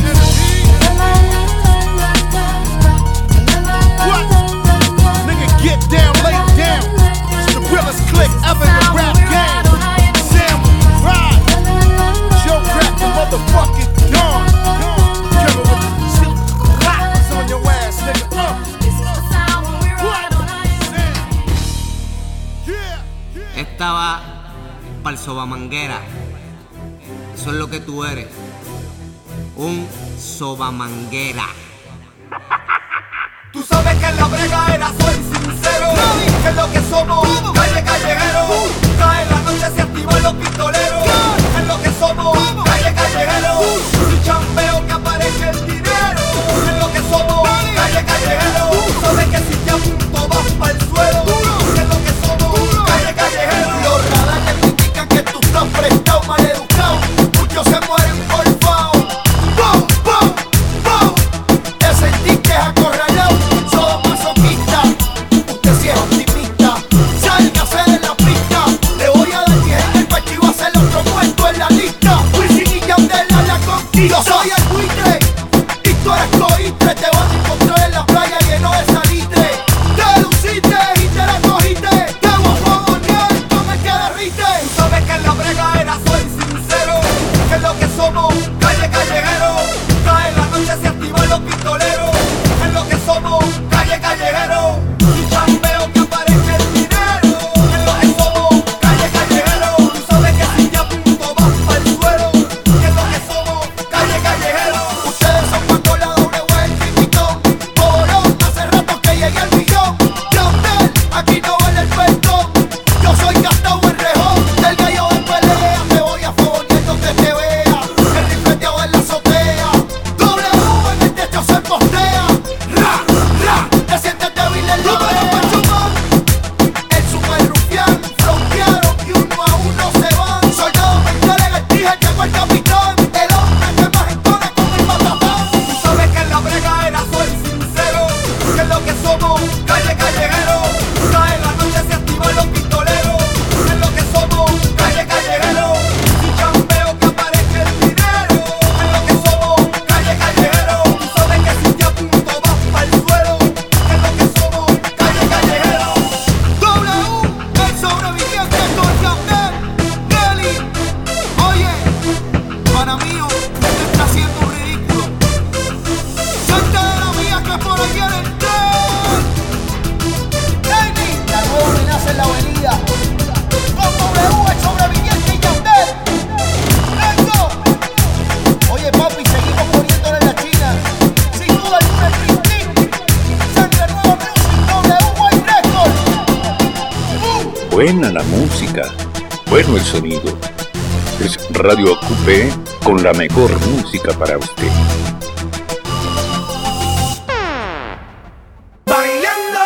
What? Nigga, get down, lay down. It's the realest click ever in the rap game. Sound when we ride. Joe Crack the motherfucking dawn. Coming with the clappers on your ass, nigga. Esta va pa'l sobamanguera. Eso es lo que tú eres. Un sobamanguera. Tú sabes que en la brega era soy sincero. Que es lo que somos, calle callejero. Cae la noche se activan los pistoleros. Es lo que somos, calle callejero. Si chambeo que aparece el dinero. Es lo que somos, calle callejero. Tú sabes que si te apunto vas pa'l suelo. Es lo que somos, calle callejero. Los radares indican que tú estás prestado, mal educado. Muchos se mueren por fao. ¡Bum, bum, bum! Ese tique es acorralado. Somos masoquistas. Usted sí es optimista. Sálgase de la pista. Le voy a dar 10 en el pecho y va a ser otro muerto en la lista. Wisin y Yandel a la conquista. Buena la música, bueno el sonido. Es Radio AQP con la mejor música para usted. Bailando,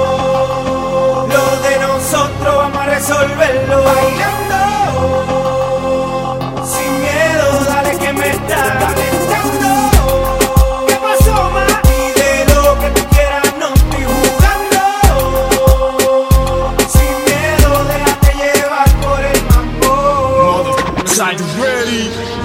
lo de nosotros vamos a resolverlo. Bailando, sin miedo, dale que me está calentando. ¿Qué pasó, ma? Pide lo que tú quieras, no estoy jugando. Sin miedo, déjate llevar por el mambo. Are you ready?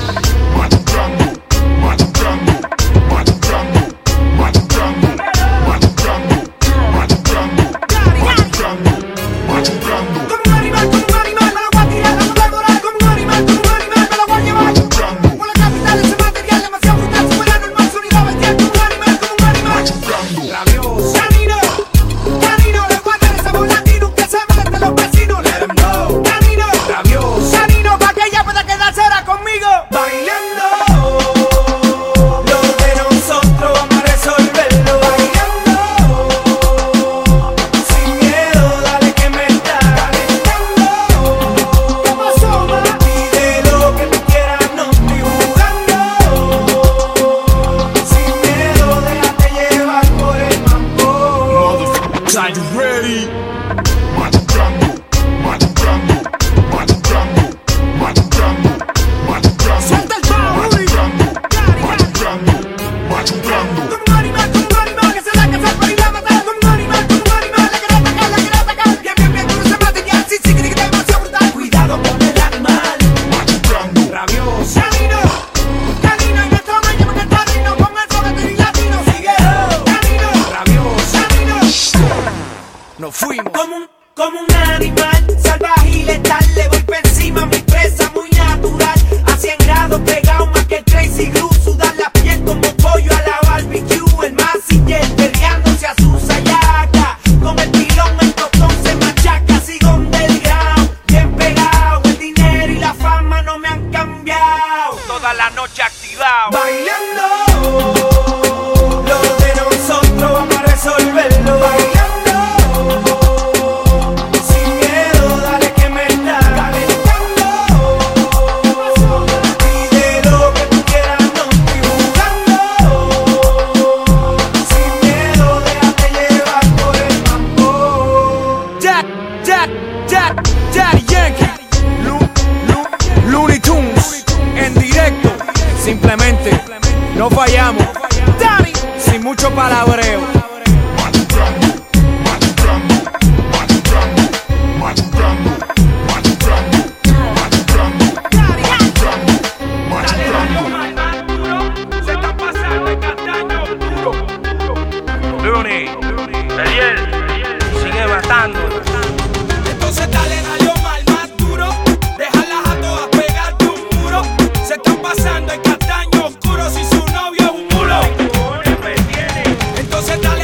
Como un animal salvaje y letal, le voy por encima a mi presa muy natural. A 100 grados pegado más que Crazy Glue, sudar la piel como pollo a la barbecue. El Mazinger perreándose a su sayaca, con el pilón el tostón se machaca. Sigo underground, bien pegado, el dinero y la fama no me han cambiado. Toda la noche activado, bailando, lo de nosotros vamos a resolverlo. Bailando, simplemente no fallamos, Dani, sin mucho palabreo. Se está pasando el castaño duro. Luni, Eliel, sigue matando. Entonces dale más duro, déjalas a todas pegarte un muro. Se están pasando el castaño oscuro si su novio es un mulo. Entonces dale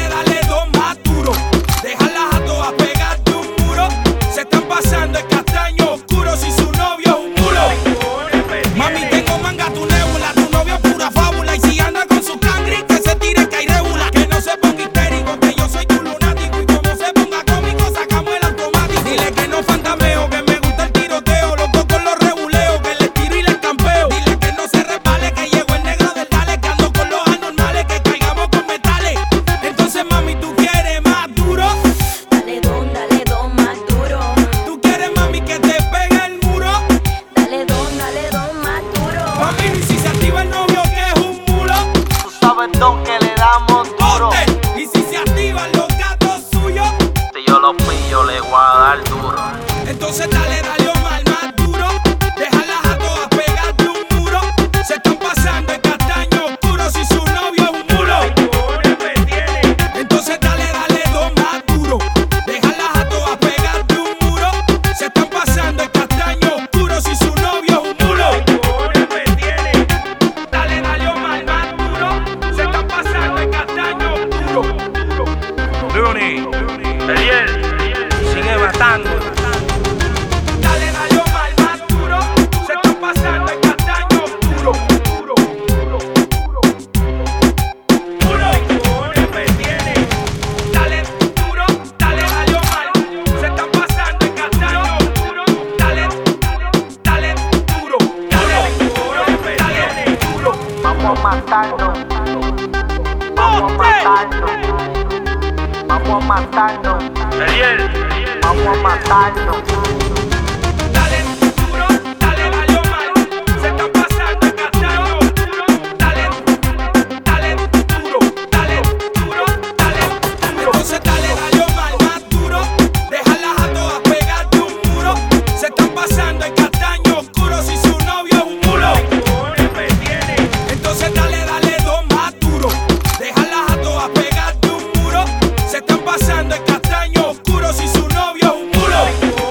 matando. Vamos matando. Vamos matando. Vamos a matarnos. Dale duro, dale valió mal. Se está pasando el castaño. Dale duro, dale duro, dale duro. Entonces dale valió mal, más duro. Déjalas a todas pegarte un muro. Se están pasando el castaño oscuro si su novio es un mulo. Entonces dale dos más duro. Déjalas a todas pegarte un muro. Se están pasando el castaño oscuro si su novio es un mulo.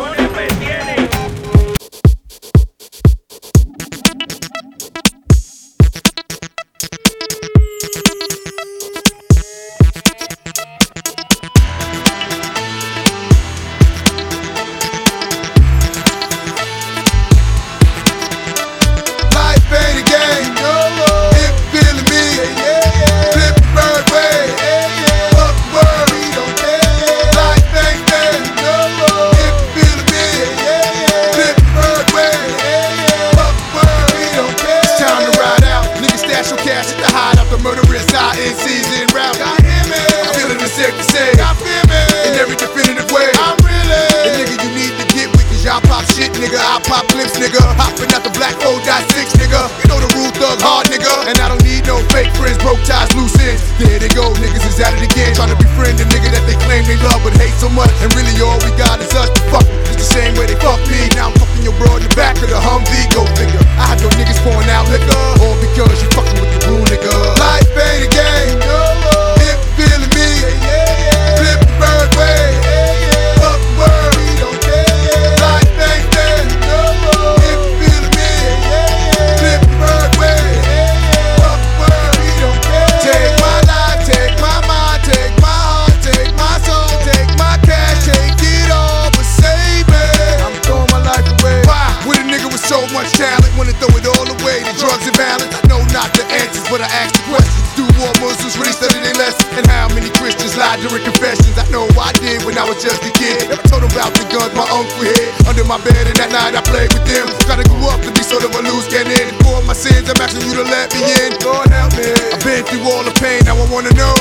Life ain't a game. If you feeling me, flip the bird way. Up the world, we don't care. Life ain't fair. If you feeling me, flip the bird way. Up the world, we don't care. It's time to ride out. Niggas stash your cash at the hideout. The murderous INC's en route. I'm feeling the sick to say. In every definitive way. I'm really the nigga you need to get with. Cause y'all pop shit, nigga. I pop clips, nigga. Hopping out the black 4.6, nigga. You know the rule, thug hard, nigga. And I don't need no fake friends, broke ties, loose ends. There they go, niggas is at it again. Trying to befriend a nigga that they claim they love but hate so much. And really all we got is us to fuck. Just the same way they fuck me. Now I'm fucking your bro in the back of the Humvee. Go figure. I had your niggas pouring out liquor. All because you fucking with the rule, nigga. Life ain't a game. If you feeling me, flip the bird way. Up the world, we don't care. Life ain't fair. If you feeling me, flip the bird way. Up the world, we don't care. Take my life, take my mind, take my heart, take my soul, take my cash, take it all, but save me. I'm throwing my life away. Why? With a nigga with so much talent, wanna throw it all away. The drugs and violence. I know not the answers, but I ask the questions. Do more Muslims really study their lessons? And how many Christians lied during confessions? I know I did when I was just a kid. Never told them about the guns my uncle had under my bed, and that night I played with them. Gotta grow up to be sort of a loose cannon. For my sins, I'm asking you to let me in. Lord help me. I've been through all the pain, now I wanna know